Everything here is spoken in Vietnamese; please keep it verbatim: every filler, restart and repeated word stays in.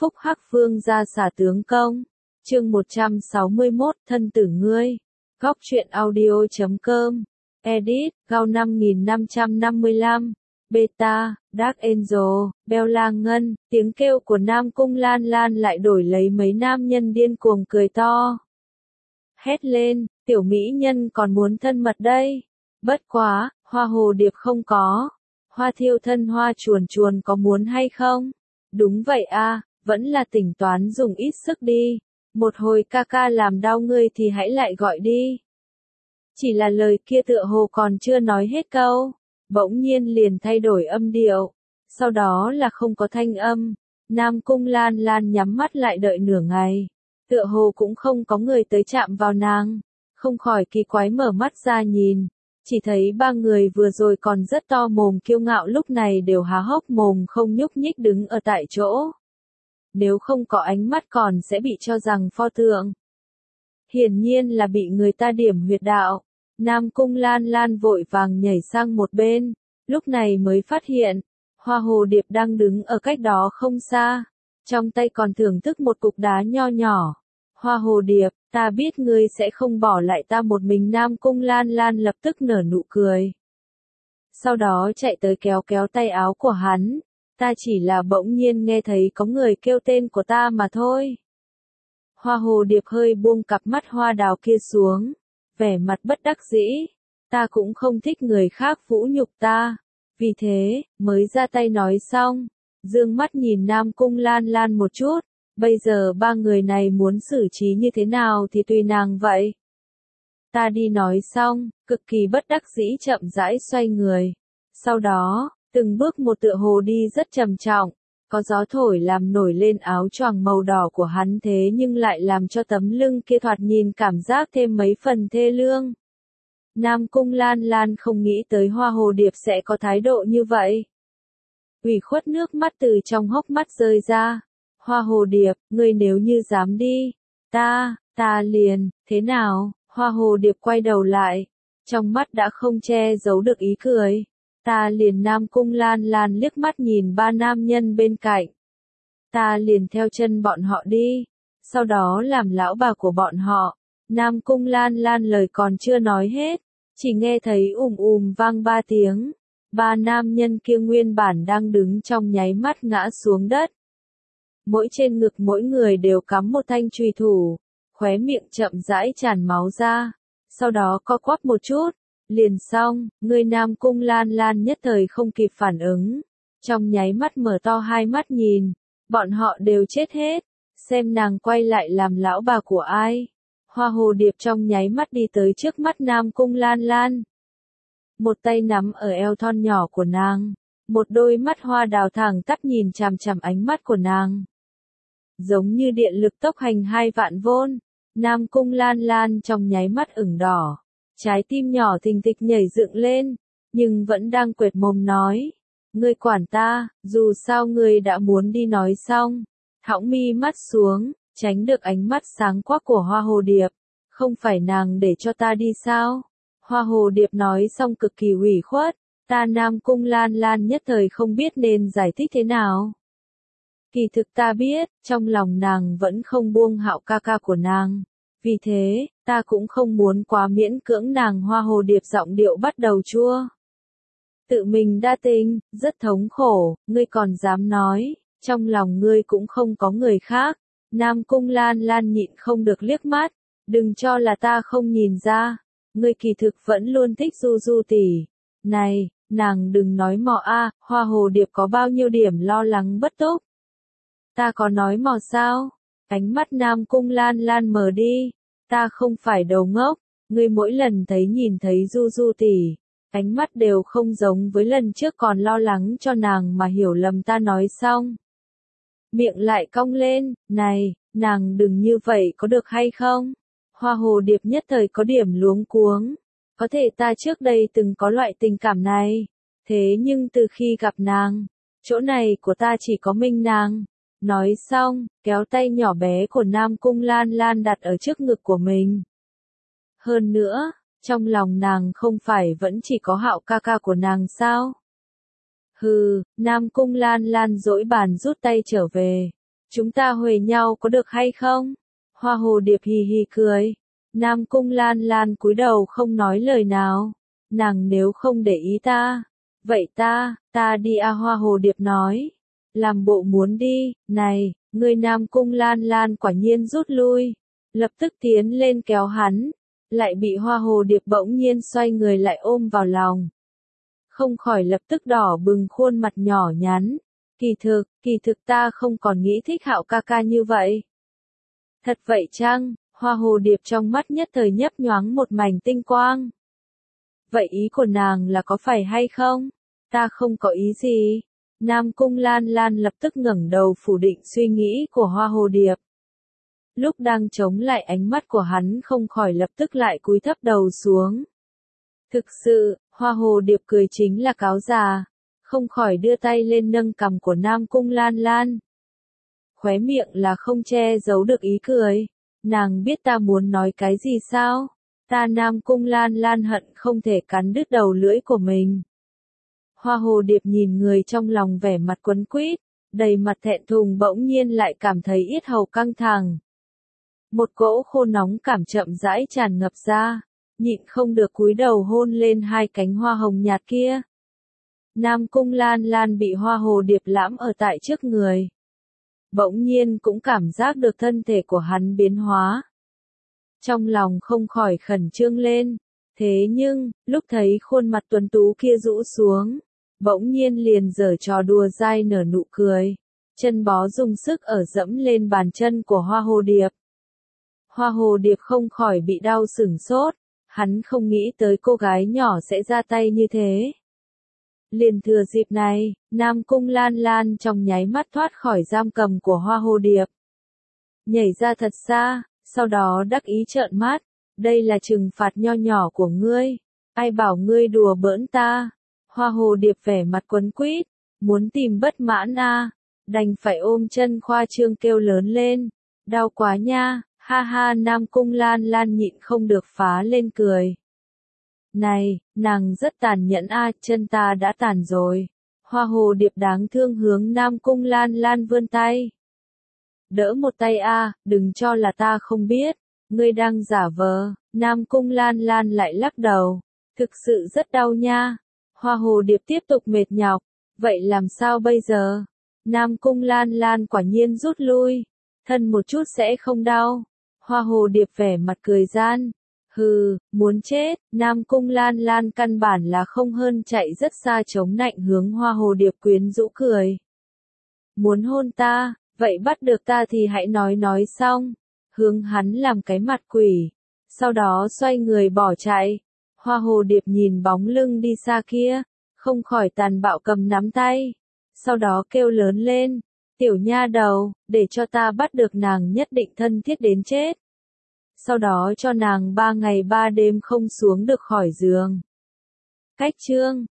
Phúc Hắc Vương ra xả tướng công. Chương một trăm sáu mươi mốt, thân tử ngươi. Góc truyện audio chấm com. Edit, Gao năm nghìn năm trăm năm mươi lăm. Beta, Dark Angel, Bella Ngân, tiếng kêu của Nam Cung Lan Lan lại đổi lấy mấy nam nhân điên cuồng cười to. Hét lên, tiểu mỹ nhân còn muốn thân mật đây. Bất quá, hoa hồ điệp không có. Hoa thiêu thân hoa chuồn chuồn có muốn hay không? Đúng vậy a, vẫn là tính toán dùng ít sức đi. Một hồi ca ca làm đau ngươi thì hãy lại gọi đi. Chỉ là lời kia tựa hồ còn chưa nói hết câu. Bỗng nhiên liền thay đổi âm điệu. Sau đó là không có thanh âm. Nam Cung Lan Lan nhắm mắt lại đợi nửa ngày. Tựa hồ cũng không có người tới chạm vào nàng. Không khỏi kỳ quái mở mắt ra nhìn. Chỉ thấy ba người vừa rồi còn rất to mồm kiêu ngạo lúc này đều há hốc mồm không nhúc nhích đứng ở tại chỗ. Nếu không có ánh mắt còn sẽ bị cho rằng pho tượng. Hiển nhiên là bị người ta điểm huyệt đạo. Nam Cung Lan Lan vội vàng nhảy sang một bên. Lúc này mới phát hiện. Hoa hồ điệp đang đứng ở cách đó không xa. Trong tay còn thưởng thức một cục đá nho nhỏ. Hoa hồ điệp, ta biết ngươi sẽ không bỏ lại ta một mình. Nam Cung Lan Lan lập tức nở nụ cười. Sau đó chạy tới kéo kéo tay áo của hắn. Ta chỉ là bỗng nhiên nghe thấy có người kêu tên của ta mà thôi. Hoa hồ điệp hơi buông cặp mắt hoa đào kia xuống. Vẻ mặt bất đắc dĩ. Ta cũng không thích người khác vũ nhục ta. Vì thế, mới ra tay nói xong. Dương mắt nhìn Nam Cung Lan Lan một chút. Bây giờ ba người này muốn xử trí như thế nào thì tùy nàng vậy. Ta đi nói xong, cực kỳ bất đắc dĩ chậm rãi xoay người. Sau đó, từng bước một tựa hồ đi rất trầm trọng. Có gió thổi làm nổi lên áo choàng màu đỏ của hắn thế nhưng lại làm cho tấm lưng kia thoạt nhìn cảm giác thêm mấy phần thê lương. Nam Cung Lan Lan không nghĩ tới hoa hồ điệp sẽ có thái độ như vậy. Ủy khuất nước mắt từ trong hốc mắt rơi ra. Hoa hồ điệp, ngươi nếu như dám đi, ta, ta liền, thế nào? Hoa hồ điệp quay đầu lại, trong mắt đã không che giấu được ý cười. Ta liền Nam Cung Lan Lan liếc mắt nhìn ba nam nhân bên cạnh. Ta liền theo chân bọn họ đi, sau đó làm lão bà của bọn họ. Nam Cung Lan Lan lời còn chưa nói hết, chỉ nghe thấy ùm ùm vang ba tiếng. Ba nam nhân kia nguyên bản đang đứng trong nháy mắt ngã xuống đất. Mỗi trên ngực mỗi người đều cắm một thanh chùy thủ, khóe miệng chậm rãi tràn máu ra, sau đó co quắp một chút, liền xong, người Nam Cung Lan Lan nhất thời không kịp phản ứng, trong nháy mắt mở to hai mắt nhìn, bọn họ đều chết hết, xem nàng quay lại làm lão bà của ai. Hoa hồ điệp trong nháy mắt đi tới trước mắt Nam Cung Lan Lan. Một tay nắm ở eo thon nhỏ của nàng, một đôi mắt hoa đào thẳng tắp nhìn chằm chằm ánh mắt của nàng. Giống như điện lực tốc hành hai vạn vôn, Nam Cung Lan Lan trong nháy mắt ửng đỏ, trái tim nhỏ thình thịch nhảy dựng lên, nhưng vẫn đang quệt mồm nói, ngươi quản ta, dù sao ngươi đã muốn đi nói xong, thõng mi mắt xuống, tránh được ánh mắt sáng quắc của hoa hồ điệp, không phải nàng để cho ta đi sao? Hoa hồ điệp nói xong cực kỳ ủy khuất, ta Nam Cung Lan Lan nhất thời không biết nên giải thích thế nào. Kỳ thực ta biết, trong lòng nàng vẫn không buông Hạo ca ca của nàng. Vì thế, ta cũng không muốn quá miễn cưỡng nàng. Hoa hồ điệp giọng điệu bắt đầu chua. Tự mình đa tình, rất thống khổ, ngươi còn dám nói, trong lòng ngươi cũng không có người khác. Nam Cung Lan Lan nhịn không được liếc mắt, đừng cho là ta không nhìn ra, ngươi kỳ thực vẫn luôn thích Du Du tỷ. Này, nàng đừng nói mò a, hoa hồ điệp có bao nhiêu điểm lo lắng bất túc. Ta có nói mò sao? Ánh mắt Nam Cung Lan Lan mờ đi. Ta không phải đầu ngốc, ngươi mỗi lần thấy nhìn thấy Du Du tỷ, ánh mắt đều không giống với lần trước còn lo lắng cho nàng mà hiểu lầm ta nói xong. Miệng lại cong lên, này, nàng đừng như vậy có được hay không? Hoa hồ điệp nhất thời có điểm luống cuống. Có thể ta trước đây từng có loại tình cảm này, thế nhưng từ khi gặp nàng, chỗ này của ta chỉ có mình nàng. Nói xong, kéo tay nhỏ bé của Nam Cung Lan Lan đặt ở trước ngực của mình. Hơn nữa, trong lòng nàng không phải vẫn chỉ có Hạo ca ca của nàng sao? Hừ, Nam Cung Lan Lan dỗi bàn rút tay trở về. Chúng ta huề nhau có được hay không? Hoa hồ điệp hì hì cười. Nam Cung Lan Lan cúi đầu không nói lời nào. Nàng nếu không để ý ta, vậy ta, ta đi à, Hoa hồ điệp nói. Làm bộ muốn đi, này, người Nam Cung Lan Lan quả nhiên rút lui. Lập tức tiến lên kéo hắn, lại bị Hoa hồ điệp bỗng nhiên xoay người lại ôm vào lòng. Không khỏi lập tức đỏ bừng khuôn mặt nhỏ nhắn. Kỳ thực, kỳ thực ta không còn nghĩ thích Hạo ca ca như vậy. Thật vậy chăng? Hoa hồ điệp trong mắt nhất thời nhấp nhoáng một mảnh tinh quang. Vậy ý của nàng là có phải hay không? Ta không có ý gì. Nam Cung Lan Lan lập tức ngẩng đầu phủ định suy nghĩ của Hoa hồ điệp. Lúc đang chống lại ánh mắt của hắn không khỏi lập tức lại cúi thấp đầu xuống. Thực sự, Hoa hồ điệp cười chính là cáo già. Không khỏi đưa tay lên nâng cằm của Nam Cung Lan Lan. Khóe miệng là không che giấu được ý cười. Nàng biết ta muốn nói cái gì sao? Ta Nam Cung Lan Lan hận không thể cắn đứt đầu lưỡi của mình. Hoa hồ điệp nhìn người trong lòng vẻ mặt quấn quýt, đầy mặt thẹn thùng bỗng nhiên lại cảm thấy yết hầu căng thẳng. Một cỗ khô nóng cảm chậm rãi tràn ngập ra, nhịn không được cúi đầu hôn lên hai cánh hoa hồng nhạt kia. Nam Cung Lan Lan bị Hoa hồ điệp lãm ở tại trước người. Bỗng nhiên cũng cảm giác được thân thể của hắn biến hóa. Trong lòng không khỏi khẩn trương lên. Thế nhưng, lúc thấy khuôn mặt tuấn tú kia rũ xuống, bỗng nhiên liền giở trò đùa dai nở nụ cười. Chân bó dùng sức ở dẫm lên bàn chân của Hoa hồ điệp. Hoa hồ điệp không khỏi bị đau sửng sốt. Hắn không nghĩ tới cô gái nhỏ sẽ ra tay như thế. Liền thừa dịp này, Nam Cung Lan Lan trong nháy mắt thoát khỏi giam cầm của Hoa hồ điệp. Nhảy ra thật xa, sau đó đắc ý trợn mắt. Đây là trừng phạt nho nhỏ của ngươi. Ai bảo ngươi đùa bỡn ta. Hoa hồ điệp vẻ mặt quấn quýt, muốn tìm bất mãn a, đành phải ôm chân khoa trương kêu lớn lên. Đau quá nha, ha ha. Nam Cung Lan Lan nhịn không được phá lên cười. Này, nàng rất tàn nhẫn a, chân ta đã tàn rồi. Hoa hồ điệp đáng thương hướng Nam Cung Lan Lan vươn tay. Đỡ một tay a, đừng cho là ta không biết, ngươi đang giả vờ. Nam Cung Lan Lan lại lắc đầu. Thực sự rất đau nha. Hoa hồ điệp tiếp tục mệt nhọc. Vậy làm sao bây giờ? Nam Cung Lan Lan quả nhiên rút lui. Thân một chút sẽ không đau. Hoa hồ điệp vẻ mặt cười gian. Hừ, muốn chết. Nam Cung Lan Lan căn bản là không hơn chạy rất xa chống nạnh hướng Hoa hồ điệp quyến rũ cười. Muốn hôn ta, vậy bắt được ta thì hãy nói nói xong. Hướng hắn làm cái mặt quỷ. Sau đó xoay người bỏ chạy. Hoa hồ điệp nhìn bóng lưng đi xa kia, không khỏi tàn bạo cầm nắm tay. Sau đó kêu lớn lên. Tiểu nha đầu, để cho ta bắt được nàng nhất định thân thiết đến chết. Sau đó cho nàng ba ngày ba đêm không xuống được khỏi giường. Cách chương